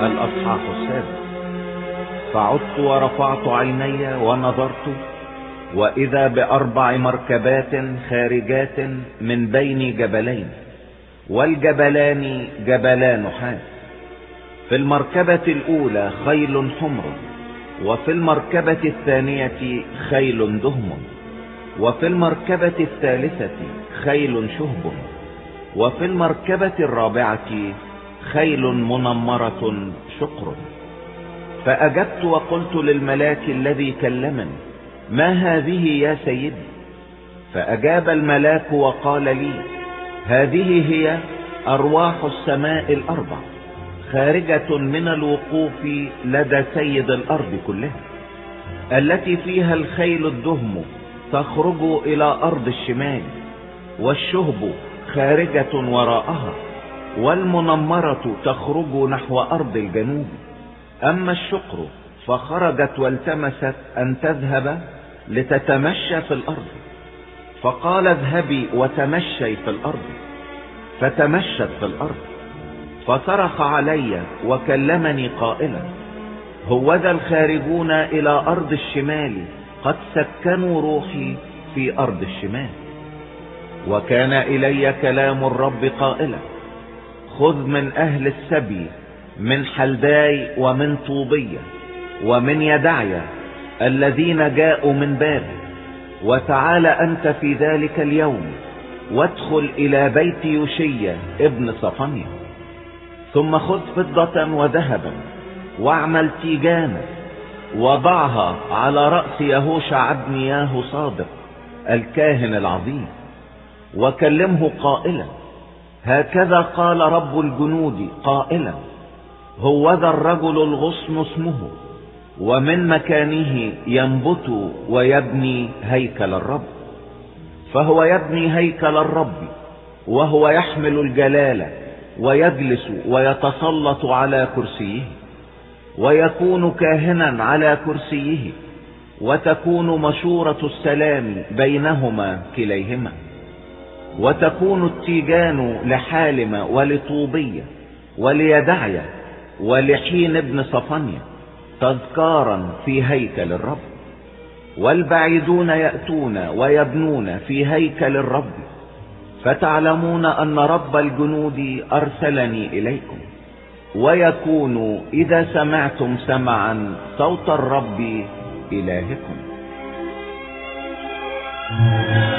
الأصحاح السادس. فعدت ورفعت عيني ونظرت، وإذا ب4 مركبات خارجات من بين جبلين، والجبلان جبلا نحاس. في المركبة الأولى خيل حمر، وفي المركبة الثانية خيل دهم، وفي المركبة الثالثة خيل شهب، وفي المركبة الرابعة خيل منمرة شقر. فأجبت وقلت للملاك الذي كلمني: ما هذه يا سيدي؟ فأجاب الملاك وقال لي: هذه هي أرواح السماء ال4 خارجة من الوقوف لدى سيد الأرض كلها، التي فيها الخيل الدهم تخرج إلى أرض الشمال، والشهب خارجة وراءها، والمنمرة تخرج نحو أرض الجنوب. أما الشقر فخرجت والتمست أن تذهب لتتمشى في الأرض، فقال: اذهبي وتمشي في الأرض. فتمشت في الأرض. فصرخ علي وكلمني قائلا: هوذا الخارجون إلى أرض الشمال قد سكنوا روحي في أرض الشمال. وكان إلي كلام الرب قائلا: خذ من أهل السبي، من حلداي ومن طوبية ومن يدعيا الذين جاءوا من بابل، وتعال أنت في ذلك اليوم وادخل إلى بيت يوشيا ابن صفنيا. ثم خذ فضة وذهبا واعمل تيجانا، وضعها على رأس يهوشع ابن ياهو صادق الكاهن العظيم، وكلمه قائلا: هكذا قال رب الجنود قائلا: هوذا الرجل الغصن اسمه، ومن مكانه ينبت ويبني هيكل الرب. فهو يبني هيكل الرب، وهو يحمل الجلالة ويجلس ويتسلط على كرسيه، ويكون كاهنا على كرسيه، وتكون مشورة السلام بينهما كليهما. وتكون التيجان لحالم ولطوبية وليدعيا ولحين ابن صفنيا تذكارا في هيكل الرب. والبعيدون يأتون ويبنون في هيكل الرب، فتعلمون أن رب الجنود أرسلني إليكم. ويكون إذا سمعتم سمعا صوت الرب إلهكم.